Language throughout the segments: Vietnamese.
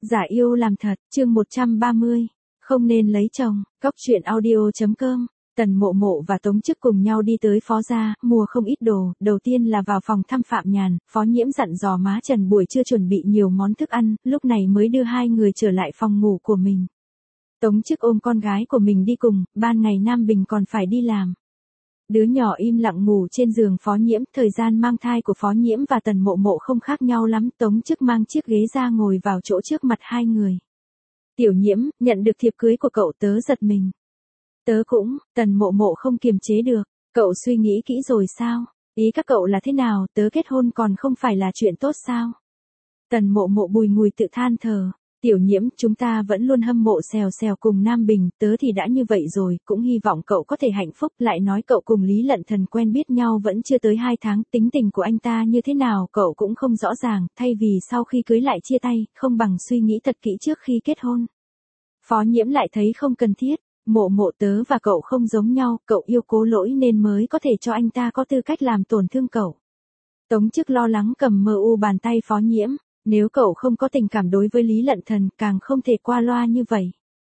Giả yêu làm thật, chương 130. Không nên lấy chồng, Cóc truyện audio.com. Tần Mộ Mộ và Tống Chức cùng nhau đi tới Phó gia, mua không ít đồ, đầu tiên là vào phòng thăm Phạm Nhàn, Phó Nhiễm dặn dò má Trần buổi trưa chuẩn bị nhiều món thức ăn, lúc này mới đưa hai người trở lại phòng ngủ của mình. Tống Chức ôm con gái của mình đi cùng, ban ngày Nam Bình còn phải đi làm. Đứa nhỏ im lặng ngủ trên giường Phó Nhiễm, thời gian mang thai của Phó Nhiễm và Tần Mộ Mộ không khác nhau lắm, Tống Chức mang chiếc ghế ra ngồi vào chỗ trước mặt hai người. Tiểu Nhiễm, nhận được thiệp cưới của cậu tớ giật mình. Tớ cũng, Tần Mộ Mộ không kiềm chế được, cậu suy nghĩ kỹ rồi sao? Ý các cậu là thế nào, tớ kết hôn còn không phải là chuyện tốt sao? Tần Mộ Mộ bùi ngùi tự than thở. Tiểu Nhiễm, chúng ta vẫn luôn hâm mộ Xèo Xèo cùng Nam Bình, tớ thì đã như vậy rồi, cũng hy vọng cậu có thể hạnh phúc, lại nói cậu cùng Lý Lận Thần quen biết nhau vẫn chưa tới 2 tháng, tính tình của anh ta như thế nào cậu cũng không rõ ràng, thay vì sau khi cưới lại chia tay, không bằng suy nghĩ thật kỹ trước khi kết hôn. Phó Nhiễm lại thấy không cần thiết, Mộ Mộ tớ và cậu không giống nhau, cậu yêu Cố Lỗi nên mới có thể cho anh ta có tư cách làm tổn thương cậu. Tống Chức lo lắng cầm mờ u bàn tay Phó Nhiễm. Nếu cậu không có tình cảm đối với Lý Lận Thần, càng không thể qua loa như vậy.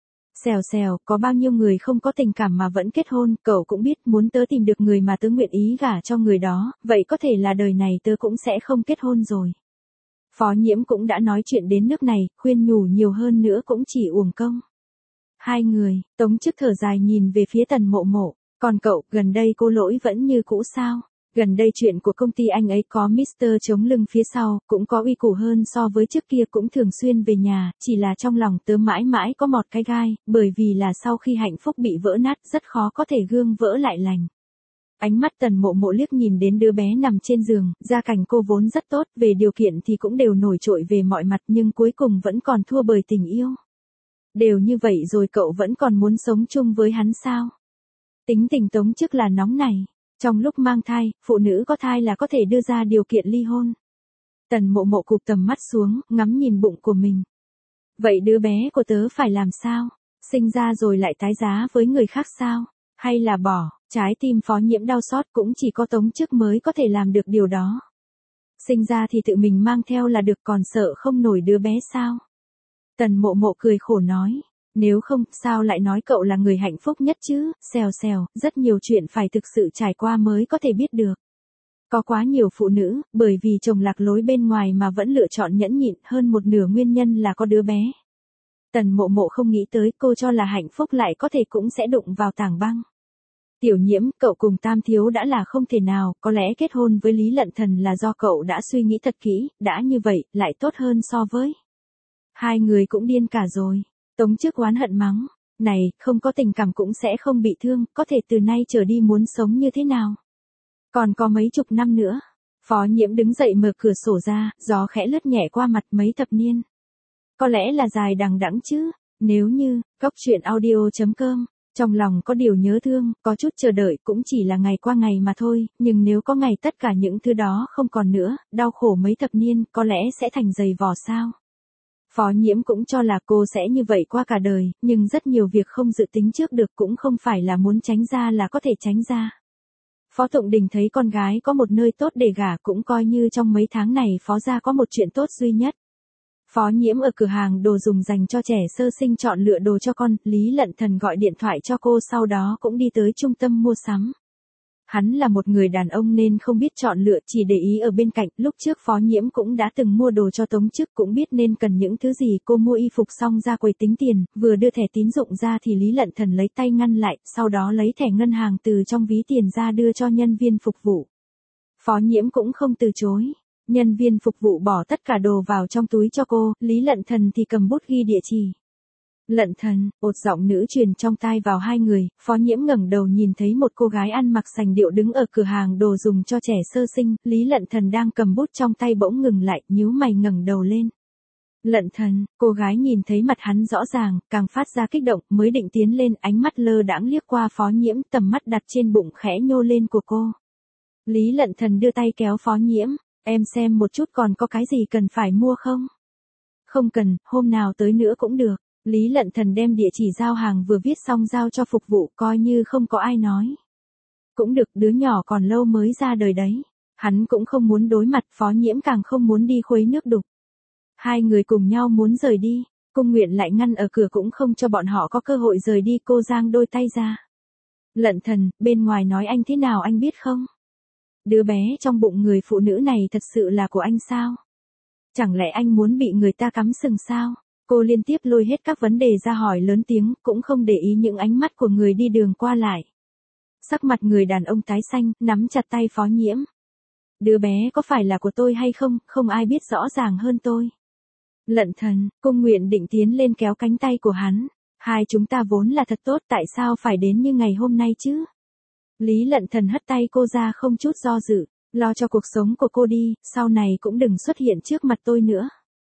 Xèo Xèo, có bao nhiêu người không có tình cảm mà vẫn kết hôn, cậu cũng biết muốn tớ tìm được người mà tớ nguyện ý gả cho người đó, vậy có thể là đời này tớ cũng sẽ không kết hôn rồi. Phó Nhiễm cũng đã nói chuyện đến nước này, khuyên nhủ nhiều hơn nữa cũng chỉ uổng công. Hai người, Tống Chức thở dài nhìn về phía Tần Mộ Mộ, còn cậu, gần đây Cô Lỗi vẫn như cũ sao? Gần đây chuyện của công ty anh ấy có Mr. chống lưng phía sau, cũng có uy củ hơn so với trước kia, cũng thường xuyên về nhà, chỉ là trong lòng tớ mãi mãi có một cái gai, bởi vì là sau khi hạnh phúc bị vỡ nát rất khó có thể gương vỡ lại lành. Ánh mắt Tần Mộ Mộ liếc nhìn đến đứa bé nằm trên giường, gia cảnh cô vốn rất tốt, về điều kiện thì cũng đều nổi trội về mọi mặt nhưng cuối cùng vẫn còn thua bởi tình yêu. Đều như vậy rồi cậu vẫn còn muốn sống chung với hắn sao? Tính tình Tống Chức là nóng này. Trong lúc mang thai, phụ nữ có thai là có thể đưa ra điều kiện ly hôn. Tần Mộ Mộ cụp tầm mắt xuống, ngắm nhìn bụng của mình. Vậy đứa bé của tớ phải làm sao? Sinh ra rồi lại tái giá với người khác sao? Hay là bỏ? Trái tim Phó Nhiễm đau xót, cũng chỉ có Tống Chức mới có thể làm được điều đó. Sinh ra thì tự mình mang theo là được, còn sợ không nổi đứa bé sao? Tần Mộ Mộ cười khổ nói. Nếu không, sao lại nói cậu là người hạnh phúc nhất chứ? Xèo Xèo, rất nhiều chuyện phải thực sự trải qua mới có thể biết được. Có quá nhiều phụ nữ, bởi vì chồng lạc lối bên ngoài mà vẫn lựa chọn nhẫn nhịn, hơn một nửa nguyên nhân là có đứa bé. Tần Mộ Mộ không nghĩ tới, cô cho là hạnh phúc lại có thể cũng sẽ đụng vào tảng băng. Tiểu Nhiễm, cậu cùng Tam Thiếu đã là không thể nào, có lẽ kết hôn với Lý Lận Thần là do cậu đã suy nghĩ thật kỹ, đã như vậy, lại tốt hơn so với. Hai người cũng điên cả rồi. Tống Chức oán hận mắng, này, không có tình cảm cũng sẽ không bị thương, có thể từ nay trở đi muốn sống như thế nào? Còn có mấy chục năm nữa. Phó Nhiễm đứng dậy mở cửa sổ ra, gió khẽ lướt nhẹ qua mặt, mấy thập niên. Có lẽ là dài đằng đẵng chứ, nếu như, Cóc truyện audio.com, trong lòng có điều nhớ thương, có chút chờ đợi cũng chỉ là ngày qua ngày mà thôi, nhưng nếu có ngày tất cả những thứ đó không còn nữa, đau khổ mấy thập niên, có lẽ sẽ thành dày vò sao? Phó Nhiễm cũng cho là cô sẽ như vậy qua cả đời, nhưng rất nhiều việc không dự tính trước được cũng không phải là muốn tránh ra là có thể tránh ra. Phó Tụng Đình thấy con gái có một nơi tốt để gả, cũng coi như trong mấy tháng này Phó gia có một chuyện tốt duy nhất. Phó Nhiễm ở cửa hàng đồ dùng dành cho trẻ sơ sinh chọn lựa đồ cho con, Lý Lận Thần gọi điện thoại cho cô, sau đó cũng đi tới trung tâm mua sắm. Hắn là một người đàn ông nên không biết chọn lựa, chỉ để ý ở bên cạnh, lúc trước Phó Nhiễm cũng đã từng mua đồ cho Tống Chức, cũng biết nên cần những thứ gì, cô mua y phục xong ra quầy tính tiền, vừa đưa thẻ tín dụng ra thì Lý Lận Thần lấy tay ngăn lại, sau đó lấy thẻ ngân hàng từ trong ví tiền ra đưa cho nhân viên phục vụ. Phó Nhiễm cũng không từ chối. Nhân viên phục vụ bỏ tất cả đồ vào trong túi cho cô, Lý Lận Thần thì cầm bút ghi địa chỉ. Lận Thần, một giọng nữ truyền trong tai vào hai người, Phó Nhiễm ngẩng đầu nhìn thấy một cô gái ăn mặc sành điệu đứng ở cửa hàng đồ dùng cho trẻ sơ sinh, Lý Lận Thần đang cầm bút trong tay bỗng ngừng lại, nhíu mày ngẩng đầu lên. Lận Thần, cô gái nhìn thấy mặt hắn rõ ràng, càng phát ra kích động, mới định tiến lên, ánh mắt lơ đãng liếc qua Phó Nhiễm, tầm mắt đặt trên bụng khẽ nhô lên của cô. Lý Lận Thần đưa tay kéo Phó Nhiễm, em xem một chút còn có cái gì cần phải mua không? Không cần, hôm nào tới nữa cũng được. Lý Lận Thần đem địa chỉ giao hàng vừa viết xong giao cho phục vụ, coi như không có ai nói. Cũng được, đứa nhỏ còn lâu mới ra đời đấy. Hắn cũng không muốn đối mặt, Phó Nhiễm càng không muốn đi khuấy nước đục. Hai người cùng nhau muốn rời đi, Cung Nguyện lại ngăn ở cửa cũng không cho bọn họ có cơ hội rời đi. Cô giang đôi tay ra. Lận Thần, bên ngoài nói anh thế nào anh biết không? Đứa bé trong bụng người phụ nữ này thật sự là của anh sao? Chẳng lẽ anh muốn bị người ta cắm sừng sao? Cô liên tiếp lôi hết các vấn đề ra hỏi lớn tiếng, cũng không để ý những ánh mắt của người đi đường qua lại. Sắc mặt người đàn ông tái xanh, nắm chặt tay Phó Nhiễm. Đứa bé có phải là của tôi hay không, không ai biết rõ ràng hơn tôi. Lận Thần, Cung Nguyện định tiến lên kéo cánh tay của hắn. Hai chúng ta vốn là thật tốt, tại sao phải đến như ngày hôm nay chứ? Lý Lận Thần hất tay cô ra không chút do dự, lo cho cuộc sống của cô đi, sau này cũng đừng xuất hiện trước mặt tôi nữa.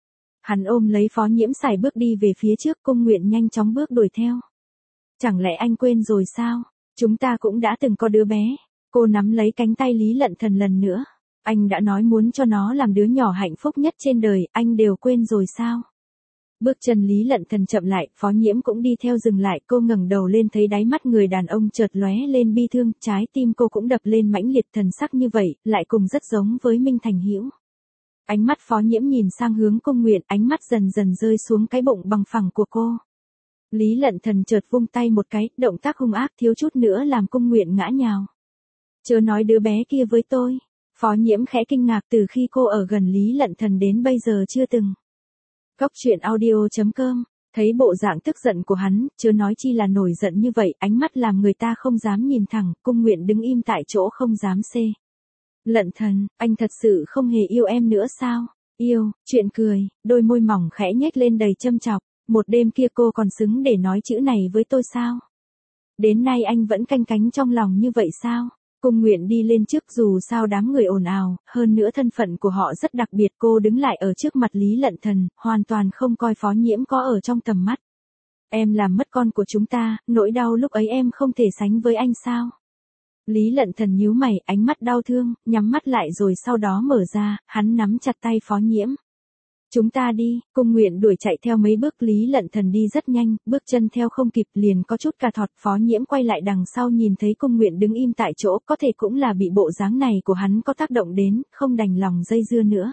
Hắn ôm lấy Phó Nhiễm sải bước đi về phía trước. Cung Nguyện nhanh chóng bước đuổi theo. Chẳng lẽ anh quên rồi sao? Chúng ta cũng đã từng có đứa bé. Cô nắm lấy cánh tay Lý Lận Thần lần nữa. Anh đã nói muốn cho nó làm đứa nhỏ hạnh phúc nhất trên đời, anh đều quên rồi sao? Bước chân Lý Lận Thần chậm lại, Phó Nhiễm cũng đi theo dừng lại. Cô ngẩng đầu lên thấy đáy mắt người đàn ông chợt lóe lên bi thương, trái tim cô cũng đập lên mãnh liệt. Thần sắc như vậy, lại cùng rất giống với Minh Thành Hữu. Ánh mắt Phó Nhiễm nhìn sang hướng Cung Nguyện, ánh mắt dần dần rơi xuống cái bụng bằng phẳng của cô. Lý Lận Thần chợt vung tay một cái, động tác hung ác thiếu chút nữa làm Cung Nguyện ngã nhào. Chớ nói đứa bé kia với tôi. Phó Nhiễm khẽ kinh ngạc, từ khi cô ở gần Lý Lận Thần đến bây giờ chưa từng. Cóc truyện audio.com, thấy bộ dạng tức giận của hắn, chớ nói chi là nổi giận như vậy, ánh mắt làm người ta không dám nhìn thẳng. Cung Nguyện đứng im tại chỗ không dám xê. Lận Thần, anh thật sự không hề yêu em nữa sao? Yêu, chuyện cười, đôi môi mỏng khẽ nhếch lên đầy châm chọc. Một đêm kia cô còn xứng để nói chữ này với tôi sao? Đến nay anh vẫn canh cánh trong lòng như vậy sao? Cung Nguyện đi lên trước, dù sao đám người ồn ào, hơn nữa thân phận của họ rất đặc biệt. Cô đứng lại ở trước mặt Lý Lận Thần, hoàn toàn không coi Phó Nhiễm có ở trong tầm mắt. Em làm mất con của chúng ta, nỗi đau lúc ấy em không thể sánh với anh sao? Lý Lận Thần nhíu mày, ánh mắt đau thương, nhắm mắt lại rồi sau đó mở ra, hắn nắm chặt tay Phó Nhiễm. Chúng ta đi. Cung Nguyện đuổi chạy theo mấy bước. Lý Lận Thần đi rất nhanh, bước chân theo không kịp, liền có chút cà thọt. Phó Nhiễm quay lại đằng sau nhìn thấy Cung Nguyện đứng im tại chỗ, có thể cũng là bị bộ dáng này của hắn có tác động đến, không đành lòng dây dưa nữa.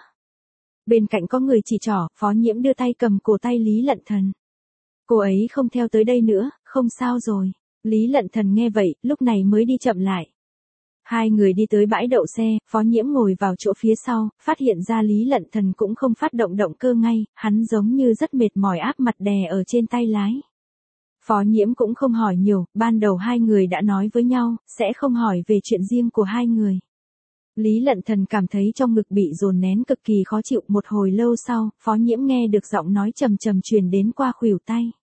Bên cạnh có người chỉ trỏ, Phó Nhiễm đưa tay cầm cổ tay Lý Lận Thần. Cô ấy không theo tới đây nữa, không sao rồi. Lý Lận Thần nghe vậy, lúc này mới đi chậm lại. Hai người đi tới bãi đậu xe, Phó Nhiễm ngồi vào chỗ phía sau, phát hiện ra Lý Lận Thần cũng không phát động động cơ ngay, hắn giống như rất mệt mỏi áp mặt đè ở trên tay lái. Phó Nhiễm cũng không hỏi nhiều, ban đầu hai người đã nói với nhau, sẽ không hỏi về chuyện riêng của hai người. Lý Lận Thần cảm thấy trong ngực bị dồn nén cực kỳ khó chịu. Một hồi lâu sau, Phó Nhiễm nghe được giọng nói trầm trầm truyền đến qua khuỷu tay.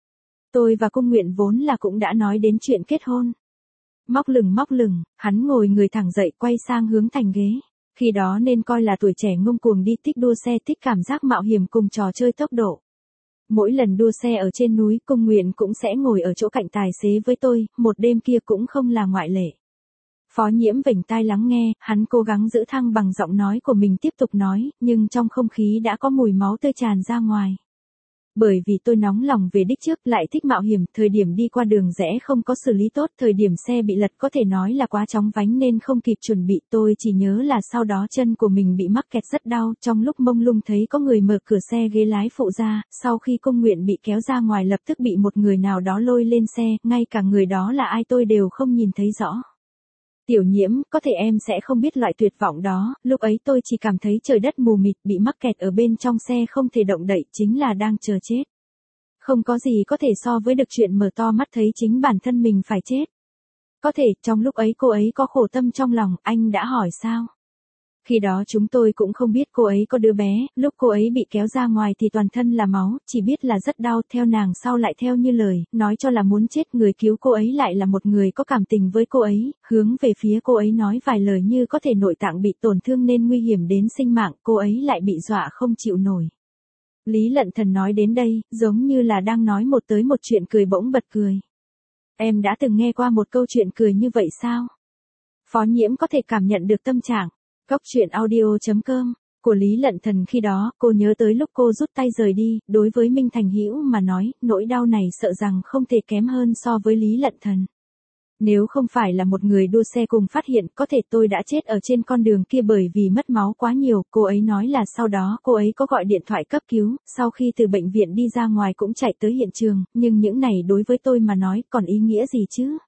Tôi và Cung Nguyện vốn là cũng đã nói đến chuyện kết hôn. Móc lửng, hắn ngồi người thẳng dậy quay sang hướng thành ghế. Khi đó nên coi là tuổi trẻ ngông cuồng đi, thích đua xe, thích cảm giác mạo hiểm cùng trò chơi tốc độ. Mỗi lần đua xe ở trên núi, Cung Nguyện cũng sẽ ngồi ở chỗ cạnh tài xế với tôi, một đêm kia cũng không là ngoại lệ. Phó Nhiễm vểnh tai lắng nghe, hắn cố gắng giữ thăng bằng giọng nói của mình tiếp tục nói, nhưng trong không khí đã có mùi máu tươi tràn ra ngoài. Bởi vì tôi nóng lòng về đích trước, lại thích mạo hiểm, thời điểm đi qua đường rẽ không có xử lý tốt, thời điểm xe bị lật có thể nói là quá chóng vánh nên không kịp chuẩn bị. Tôi chỉ nhớ là sau đó chân của mình bị mắc kẹt rất đau, trong lúc mông lung thấy có người mở cửa xe ghế lái phụ ra, sau khi Cung Nguyện bị kéo ra ngoài lập tức bị một người nào đó lôi lên xe, ngay cả người đó là ai tôi đều không nhìn thấy rõ. Tiểu Nhiễm, có thể em sẽ không biết loại tuyệt vọng đó, lúc ấy tôi chỉ cảm thấy trời đất mù mịt, bị mắc kẹt ở bên trong xe không thể động đậy, chính là đang chờ chết. Không có gì có thể so với được chuyện mở to mắt thấy chính bản thân mình phải chết. Có thể, trong lúc ấy cô ấy có khổ tâm trong lòng, anh đã hỏi sao? Khi đó chúng tôi cũng không biết cô ấy có đứa bé, lúc cô ấy bị kéo ra ngoài thì toàn thân là máu, chỉ biết là rất đau, theo nàng sau lại theo như lời, nói cho là muốn chết, người cứu cô ấy lại là một người có cảm tình với cô ấy, hướng về phía cô ấy nói vài lời như có thể nội tạng bị tổn thương nên nguy hiểm đến sinh mạng, cô ấy lại bị dọa không chịu nổi. Lý Lận Thần nói đến đây, giống như là đang nói một tới một chuyện cười bỗng bật cười. Em đã từng nghe qua một câu chuyện cười như vậy sao? Phó Nhiễm có thể cảm nhận được tâm trạng. Cóc truyện audio.com của Lý Lận Thần khi đó, cô nhớ tới lúc cô rút tay rời đi, đối với Minh Thành Hữu mà nói, nỗi đau này sợ rằng không thể kém hơn so với Lý Lận Thần. Nếu không phải là một người đua xe cùng phát hiện, có thể tôi đã chết ở trên con đường kia bởi vì mất máu quá nhiều. Cô ấy nói là sau đó cô ấy có gọi điện thoại cấp cứu, sau khi từ bệnh viện đi ra ngoài cũng chạy tới hiện trường, nhưng những này đối với tôi mà nói còn ý nghĩa gì chứ?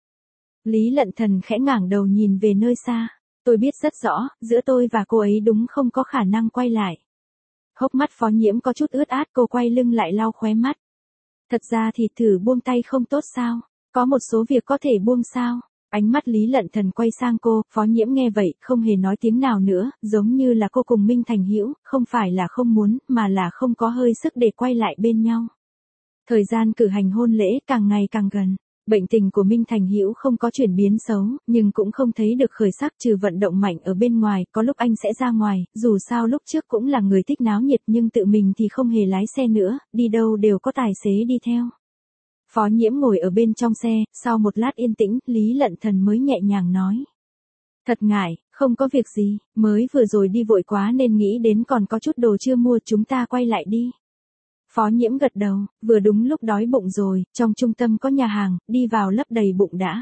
Lý Lận Thần khẽ ngẩng đầu nhìn về nơi xa. Tôi biết rất rõ, giữa tôi và cô ấy đúng không có khả năng quay lại. Hốc mắt Phó Nhiễm có chút ướt át, cô quay lưng lại lau khóe mắt. Thật ra thì thử buông tay không tốt sao? Có một số việc có thể buông sao? Ánh mắt Lý Lận Thần quay sang cô, Phó Nhiễm nghe vậy, không hề nói tiếng nào nữa, giống như là cô cùng Minh Thành Hữu, không phải là không muốn, mà là không có hơi sức để quay lại bên nhau. Thời gian cử hành hôn lễ càng ngày càng gần. Bệnh tình của Minh Thành Hữu không có chuyển biến xấu, nhưng cũng không thấy được khởi sắc trừ vận động mạnh ở bên ngoài, có lúc anh sẽ ra ngoài, dù sao lúc trước cũng là người thích náo nhiệt nhưng tự mình thì không hề lái xe nữa, đi đâu đều có tài xế đi theo. Phó Nhiễm ngồi ở bên trong xe, sau một lát yên tĩnh, Lý Lận Thần mới nhẹ nhàng nói. Thật ngại, không có việc gì, mới vừa rồi đi vội quá nên nghĩ đến còn có chút đồ chưa mua, chúng ta quay lại đi. Phó Nhiễm gật đầu, vừa đúng lúc đói bụng rồi, trong trung tâm có nhà hàng, đi vào lấp đầy bụng đã.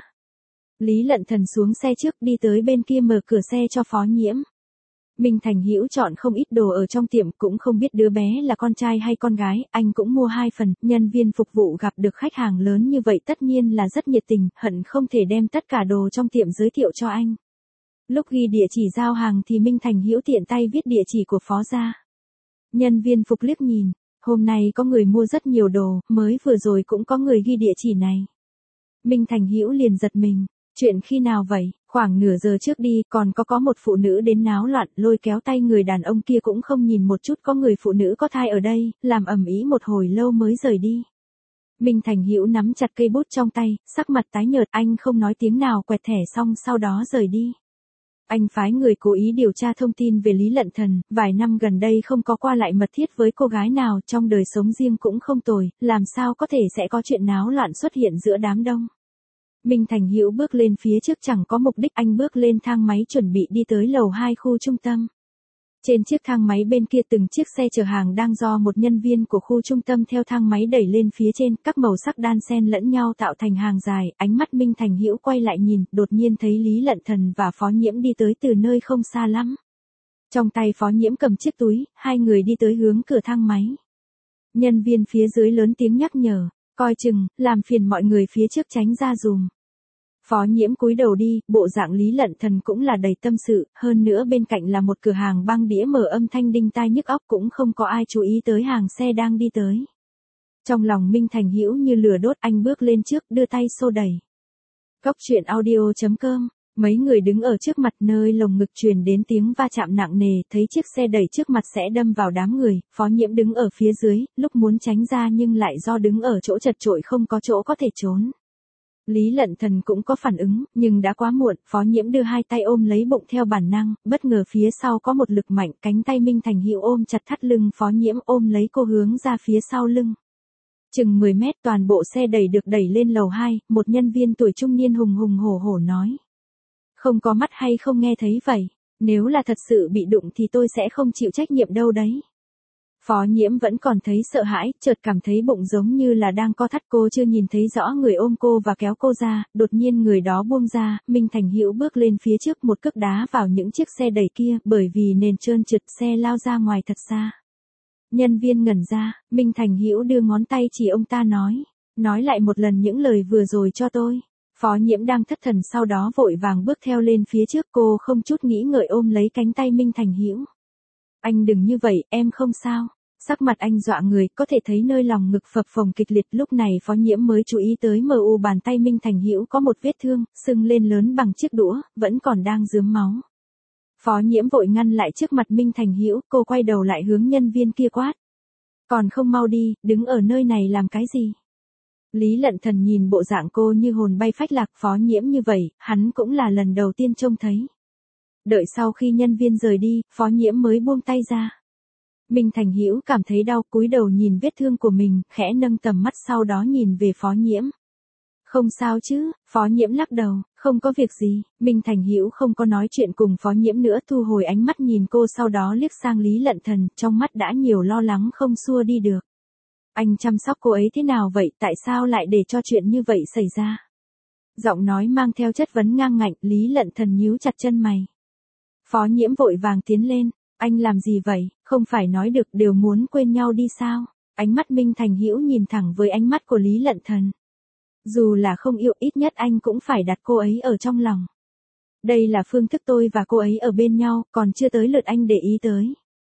Lý Lận Thần xuống xe trước đi tới bên kia mở cửa xe cho Phó Nhiễm. Minh Thành Hữu chọn không ít đồ ở trong tiệm, cũng không biết đứa bé là con trai hay con gái, anh cũng mua 2 phần, nhân viên phục vụ gặp được khách hàng lớn như vậy tất nhiên là rất nhiệt tình, hận không thể đem tất cả đồ trong tiệm giới thiệu cho anh. Lúc ghi địa chỉ giao hàng thì Minh Thành Hữu tiện tay viết địa chỉ của Phó ra. Nhân viên phục liếc nhìn, hôm nay có người mua rất nhiều đồ, mới vừa rồi cũng có người ghi địa chỉ này. Minh Thành Hữu liền giật mình, chuyện khi nào vậy? Khoảng nửa giờ trước đi, còn có một phụ nữ đến náo loạn, lôi kéo tay người đàn ông kia cũng không nhìn một chút, có người phụ nữ có thai ở đây, làm ầm ĩ một hồi lâu mới rời đi. Minh Thành Hữu nắm chặt cây bút trong tay, sắc mặt tái nhợt, anh không nói tiếng nào, quẹt thẻ xong sau đó rời đi. Anh phái người cố ý điều tra thông tin về Lý Lận Thần, vài năm gần đây không có qua lại mật thiết với cô gái nào, trong đời sống riêng cũng không tồi, làm sao có thể sẽ có chuyện náo loạn xuất hiện giữa đám đông. Minh Thành Hữu bước lên phía trước chẳng có mục đích, anh bước lên thang máy chuẩn bị đi tới lầu 2 khu trung tâm. Trên chiếc thang máy bên kia từng chiếc xe chở hàng đang do một nhân viên của khu trung tâm theo thang máy đẩy lên phía trên, các màu sắc đan xen lẫn nhau tạo thành hàng dài, ánh mắt Minh Thành Hữu quay lại nhìn, đột nhiên thấy Lý Lận Thần và Phó Nhiễm đi tới từ nơi không xa lắm. Trong tay Phó Nhiễm cầm chiếc túi, hai người đi tới hướng cửa thang máy. Nhân viên phía dưới lớn tiếng nhắc nhở, coi chừng, làm phiền mọi người phía trước tránh ra dùm. Phó Nhiễm cúi đầu đi, bộ dạng Lý Lận Thần cũng là đầy tâm sự, hơn nữa bên cạnh là một cửa hàng băng đĩa mở âm thanh đinh tai nhức óc, cũng không có ai chú ý tới hàng xe đang đi tới. Trong lòng Minh Thành Hữu như lửa đốt, anh bước lên trước, đưa tay xô đẩy. Cốc truyện audio.com. Mấy người đứng ở trước mặt, nơi lồng ngực truyền đến tiếng va chạm nặng nề, thấy chiếc xe đẩy trước mặt sẽ đâm vào đám người, Phó Nhiễm đứng ở phía dưới, lúc muốn tránh ra nhưng lại do đứng ở chỗ chật chội không có chỗ có thể trốn. Lý Lận Thần cũng có phản ứng, nhưng đã quá muộn, Phó Nhiễm đưa hai tay ôm lấy bụng theo bản năng, bất ngờ phía sau có một lực mạnh, cánh tay Minh Thành Hữu ôm chặt thắt lưng Phó Nhiễm, ôm lấy cô hướng ra phía sau lưng. Chừng 10 mét toàn bộ xe đẩy được đẩy lên lầu 2, một nhân viên tuổi trung niên hùng hùng hổ hổ nói. Không có mắt hay không nghe thấy vậy, nếu là thật sự bị đụng thì tôi sẽ không chịu trách nhiệm đâu đấy. Phó Nhiễm vẫn còn thấy sợ hãi, chợt cảm thấy bụng giống như là đang co thắt, cô chưa nhìn thấy rõ người ôm cô và kéo cô ra, đột nhiên người đó buông ra, Minh Thành Hữu bước lên phía trước một cước đá vào những chiếc xe đẩy kia, bởi vì nền trơn trượt xe lao ra ngoài thật xa. Nhân viên ngẩn ra, Minh Thành Hữu đưa ngón tay chỉ ông ta nói lại một lần những lời vừa rồi cho tôi. Phó Nhiễm đang thất thần sau đó vội vàng bước theo lên phía trước, cô không chút nghĩ ngợi ôm lấy cánh tay Minh Thành Hữu. Anh đừng như vậy, em không sao. Sắc mặt anh dọa người, có thể thấy nơi lòng ngực phập phồng kịch liệt, lúc này Phó Nhiễm mới chú ý tới bàn tay Minh Thành Hữu có một vết thương, sưng lên lớn bằng chiếc đũa, vẫn còn đang rớm máu. Phó Nhiễm vội ngăn lại trước mặt Minh Thành Hữu, cô quay đầu lại hướng nhân viên kia quát. Còn không mau đi, đứng ở nơi này làm cái gì? Lý Lận Thần nhìn bộ dạng cô như hồn bay phách lạc, Phó Nhiễm như vậy, hắn cũng là lần đầu tiên trông thấy. Đợi sau khi nhân viên rời đi, Phó Nhiễm mới buông tay ra. Minh Thành Hữu cảm thấy đau, cúi đầu nhìn vết thương của mình, khẽ nâng tầm mắt sau đó nhìn về Phó Nhiễm. Không sao chứ? Phó Nhiễm lắc đầu, không có việc gì. Minh Thành Hữu không có nói chuyện cùng Phó Nhiễm nữa, thu hồi ánh mắt nhìn cô, sau đó liếc sang Lý Lận Thần, trong mắt đã nhiều lo lắng không xua đi được. Anh chăm sóc cô ấy thế nào vậy, tại sao lại để cho chuyện như vậy xảy ra? Giọng nói mang theo chất vấn ngang ngạnh, Lý Lận Thần nhíu chặt chân mày. Phó Nhiễm vội vàng tiến lên, anh làm gì vậy, không phải nói được đều muốn quên nhau đi sao? Ánh mắt Minh Thành Hữu nhìn thẳng với ánh mắt của Lý Lận Thần. Dù là không yêu, ít nhất anh cũng phải đặt cô ấy ở trong lòng. Đây là phương thức tôi và cô ấy ở bên nhau, còn chưa tới lượt anh để ý tới.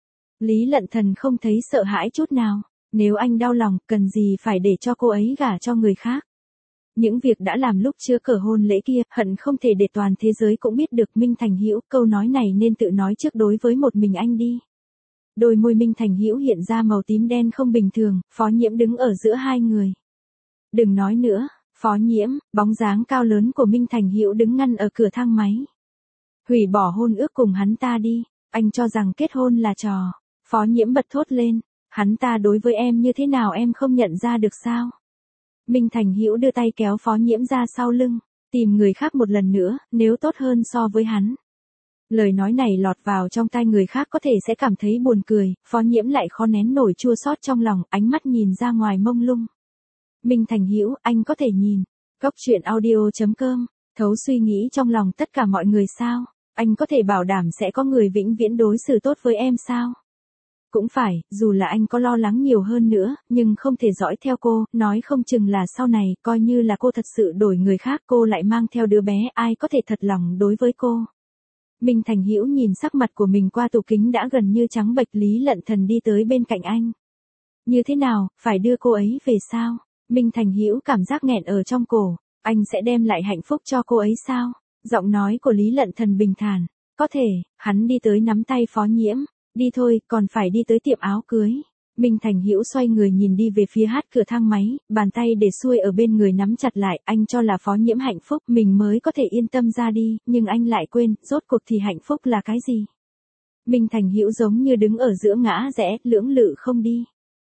Lý Lận Thần không thấy sợ hãi chút nào, nếu anh đau lòng, cần gì phải để cho cô ấy gả cho người khác. Những việc đã làm lúc chưa cử hôn lễ kia, hận không thể để toàn thế giới cũng biết được. Minh Thành Hữu, câu nói này nên tự nói trước đối với một mình anh đi. Đôi môi Minh Thành Hữu hiện ra màu tím đen không bình thường, Phó Nhiễm đứng ở giữa hai người. Đừng nói nữa, Phó Nhiễm, bóng dáng cao lớn của Minh Thành Hữu đứng ngăn ở cửa thang máy. Hủy bỏ hôn ước cùng hắn ta đi, anh cho rằng kết hôn là trò. Phó Nhiễm bật thốt lên, hắn ta đối với em như thế nào em không nhận ra được sao? Minh Thành Hữu đưa tay kéo Phó Nhiễm ra sau lưng, tìm người khác một lần nữa, nếu tốt hơn so với hắn. Lời nói này lọt vào trong tai người khác có thể sẽ cảm thấy buồn cười, Phó Nhiễm lại khó nén nổi chua xót trong lòng, ánh mắt nhìn ra ngoài mông lung. Minh Thành Hữu, anh có thể nhìn. Góc truyện audio.com, thấu suy nghĩ trong lòng tất cả mọi người sao? Anh có thể bảo đảm sẽ có người vĩnh viễn đối xử tốt với em sao? Cũng phải, dù là anh có lo lắng nhiều hơn nữa, nhưng không thể dõi theo cô, nói không chừng là sau này, coi như là cô thật sự đổi người khác, cô lại mang theo đứa bé, ai có thể thật lòng đối với cô. Minh Thành Hữu nhìn sắc mặt của mình qua tủ kính đã gần như trắng bệch. Lý Lận Thần đi tới bên cạnh anh. Như thế nào, phải đưa cô ấy về sao? Minh Thành Hữu cảm giác nghẹn ở trong cổ, anh sẽ đem lại hạnh phúc cho cô ấy sao? Giọng nói của Lý Lận Thần bình thản, có thể. Hắn đi tới nắm tay Phó Nhiễm, đi thôi, còn phải đi tới tiệm áo cưới. Minh Thành Hữu xoay người nhìn đi về phía cửa thang máy, bàn tay để xuôi ở bên người nắm chặt lại, anh cho là Phó Nhiễm hạnh phúc, mình mới có thể yên tâm ra đi, nhưng anh lại quên, rốt cuộc thì hạnh phúc là cái gì? Minh Thành Hữu giống như đứng ở giữa ngã rẽ, lưỡng lự không đi.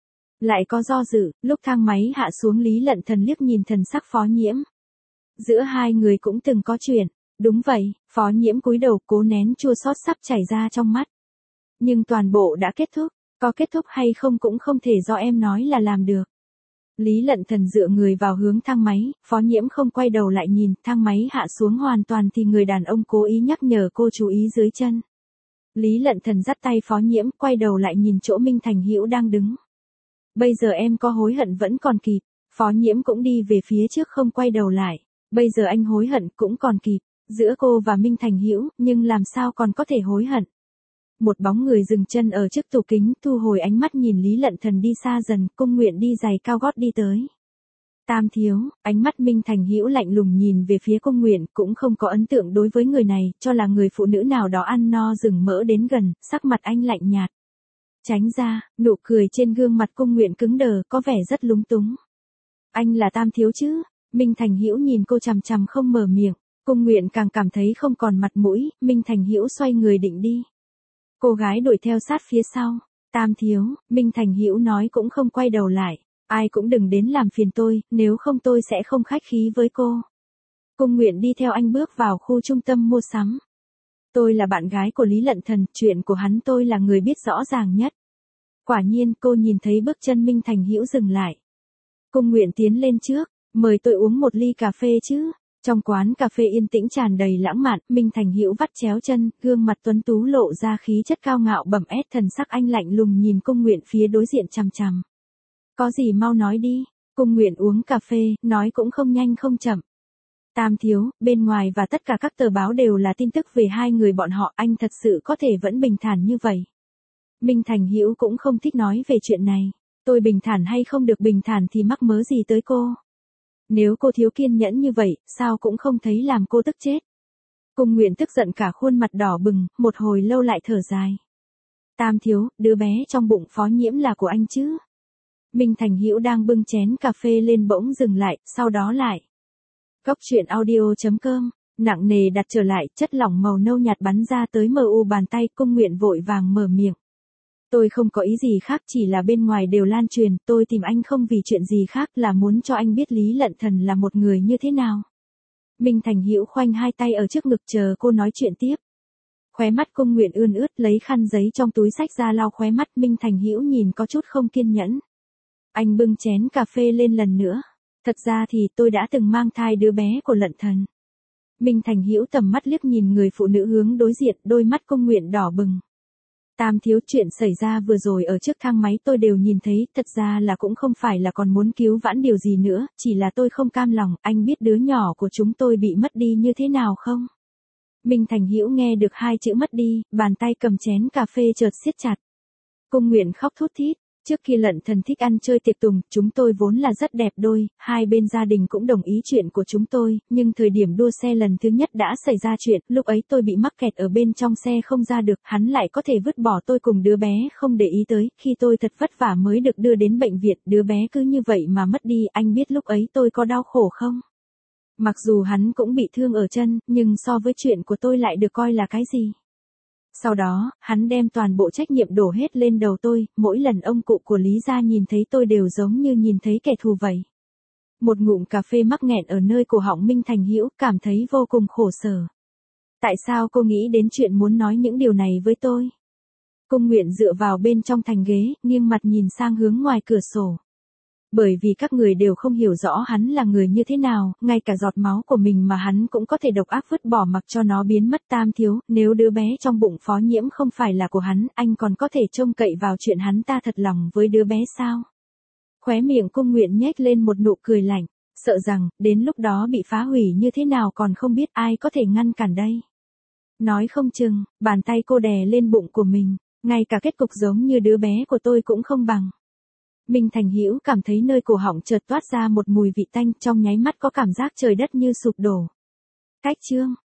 Lại có do dự, lúc thang máy hạ xuống Lý Lận Thần liếc nhìn thần sắc Phó Nhiễm. Giữa hai người cũng từng có chuyện, đúng vậy, Phó Nhiễm cúi đầu cố nén chua xót sắp chảy ra trong mắt. Nhưng toàn bộ đã kết thúc, có kết thúc hay không cũng không thể do em nói là làm được. Lý Lận Thần dựa người vào hướng thang máy, Phó Nhiễm không quay đầu lại nhìn, thang máy hạ xuống hoàn toàn thì người đàn ông cố ý nhắc nhở cô chú ý dưới chân. Lý Lận Thần dắt tay Phó Nhiễm, quay đầu lại nhìn chỗ Minh Thành Hữu đang đứng. Bây giờ em có hối hận vẫn còn kịp. Phó Nhiễm cũng đi về phía trước không quay đầu lại. Bây giờ anh hối hận cũng còn kịp. Giữa cô và Minh Thành Hữu, nhưng làm sao còn có thể hối hận? Một bóng người dừng chân ở trước tủ kính, thu hồi ánh mắt nhìn Lý Lận Thần đi xa dần, Cung Nguyện đi giày cao gót đi tới. Tam thiếu, ánh mắt Minh Thành Hữu lạnh lùng nhìn về phía Cung Nguyện, cũng không có ấn tượng đối với người này, cho là người phụ nữ nào đó ăn no rừng mỡ đến gần, sắc mặt anh lạnh nhạt. Tránh ra, nụ cười trên gương mặt Cung Nguyện cứng đờ, có vẻ rất lúng túng. Anh là Tam thiếu chứ? Minh Thành Hữu nhìn cô chằm chằm không mở miệng, Cung Nguyện càng cảm thấy không còn mặt mũi, Minh Thành Hữu xoay người định đi. Cô gái đuổi theo sát phía sau. Tam thiếu, Minh Thành Hữu nói cũng không quay đầu lại. Ai cũng đừng đến làm phiền tôi, nếu không tôi sẽ không khách khí với cô. Cung Nguyện đi theo anh bước vào khu trung tâm mua sắm. Tôi là bạn gái của Lý Lận Thần, chuyện của hắn tôi là người biết rõ ràng nhất. Quả nhiên cô nhìn thấy bước chân Minh Thành Hữu dừng lại. Cung Nguyện tiến lên trước, mời tôi uống một ly cà phê chứ. Trong quán cà phê yên tĩnh tràn đầy lãng mạn, Minh Thành Hữu vắt chéo chân, gương mặt tuấn tú lộ ra khí chất cao ngạo bẩm ét, thần sắc anh lạnh lùng nhìn Cung Nguyện phía đối diện chằm chằm. Có gì mau nói đi. Cung Nguyện uống cà phê, nói cũng không nhanh không chậm. Tam thiếu, bên ngoài và tất cả các tờ báo đều là tin tức về hai người bọn họ, anh thật sự có thể vẫn bình thản như vậy. Minh Thành Hữu cũng không thích nói về chuyện này. Tôi bình thản hay không được bình thản thì mắc mớ gì tới cô. Nếu cô thiếu kiên nhẫn như vậy, sao cũng không thấy làm cô tức chết. Cung Nguyện tức giận cả khuôn mặt đỏ bừng, một hồi lâu lại thở dài. Tam thiếu, đứa bé trong bụng Phó Nhiễm là của anh chứ? Minh Thành Hữu đang bưng chén cà phê lên bỗng dừng lại, sau đó lại. Góc truyện audio.com, nặng nề đặt trở lại, chất lỏng màu nâu nhạt bắn ra tới mờ u bàn tay, Cung Nguyện vội vàng mở miệng. Tôi không có ý gì khác, chỉ là bên ngoài đều lan truyền, tôi tìm anh không vì chuyện gì khác, là muốn cho anh biết Lý Lận Thần là một người như thế nào. Minh Thành Hữu khoanh hai tay ở trước ngực chờ cô nói chuyện tiếp. Khóe mắt Cung Nguyện ươn ướt, lấy khăn giấy trong túi xách ra lau khóe mắt. Minh Thành Hữu nhìn có chút không kiên nhẫn. Anh bưng chén cà phê lên lần nữa. Thật ra thì tôi đã từng mang thai đứa bé của Lận Thần. Minh Thành Hữu tầm mắt liếc nhìn người phụ nữ hướng đối diện, đôi mắt Cung Nguyện đỏ bừng. Tam thiếu, chuyện xảy ra vừa rồi ở trước thang máy tôi đều nhìn thấy, thật ra là cũng không phải là còn muốn cứu vãn điều gì nữa, chỉ là tôi không cam lòng. Anh biết đứa nhỏ của chúng tôi bị mất đi như thế nào không? Minh Thành Hữu nghe được hai chữ mất đi, bàn tay cầm chén cà phê chợt siết chặt. Cung Nguyện khóc thút thít. Trước khi Lận Thần thích ăn chơi tiệc tùng, chúng tôi vốn là rất đẹp đôi, hai bên gia đình cũng đồng ý chuyện của chúng tôi, nhưng thời điểm đua xe lần thứ nhất đã xảy ra chuyện, lúc ấy tôi bị mắc kẹt ở bên trong xe không ra được, hắn lại có thể vứt bỏ tôi cùng đứa bé không để ý tới, khi tôi thật vất vả mới được đưa đến bệnh viện, đứa bé cứ như vậy mà mất đi, anh biết lúc ấy tôi có đau khổ không? Mặc dù hắn cũng bị thương ở chân, nhưng so với chuyện của tôi lại được coi là cái gì? Sau đó, hắn đem toàn bộ trách nhiệm đổ hết lên đầu tôi, mỗi lần ông cụ của Lý gia nhìn thấy tôi đều giống như nhìn thấy kẻ thù vậy. Một ngụm cà phê mắc nghẹn ở nơi cổ họng Minh Thành Hữu, cảm thấy vô cùng khổ sở. Tại sao cô nghĩ đến chuyện muốn nói những điều này với tôi? Cung Nguyện dựa vào bên trong thành ghế, nghiêng mặt nhìn sang hướng ngoài cửa sổ. Bởi vì các người đều không hiểu rõ hắn là người như thế nào, ngay cả giọt máu của mình mà hắn cũng có thể độc ác vứt bỏ mặc cho nó biến mất. Tam thiếu, nếu đứa bé trong bụng Phó Nhiễm không phải là của hắn, anh còn có thể trông cậy vào chuyện hắn ta thật lòng với đứa bé sao? Khóe miệng Cung Nguyện nhếch lên một nụ cười lạnh, sợ rằng, đến lúc đó bị phá hủy như thế nào còn không biết, ai có thể ngăn cản đây. Nói không chừng, bàn tay cô đè lên bụng của mình, ngay cả kết cục giống như đứa bé của tôi cũng không bằng. Minh Thành Hữu cảm thấy nơi cổ họng chợt toát ra một mùi vị tanh, trong nháy mắt có cảm giác trời đất như sụp đổ. Cách chương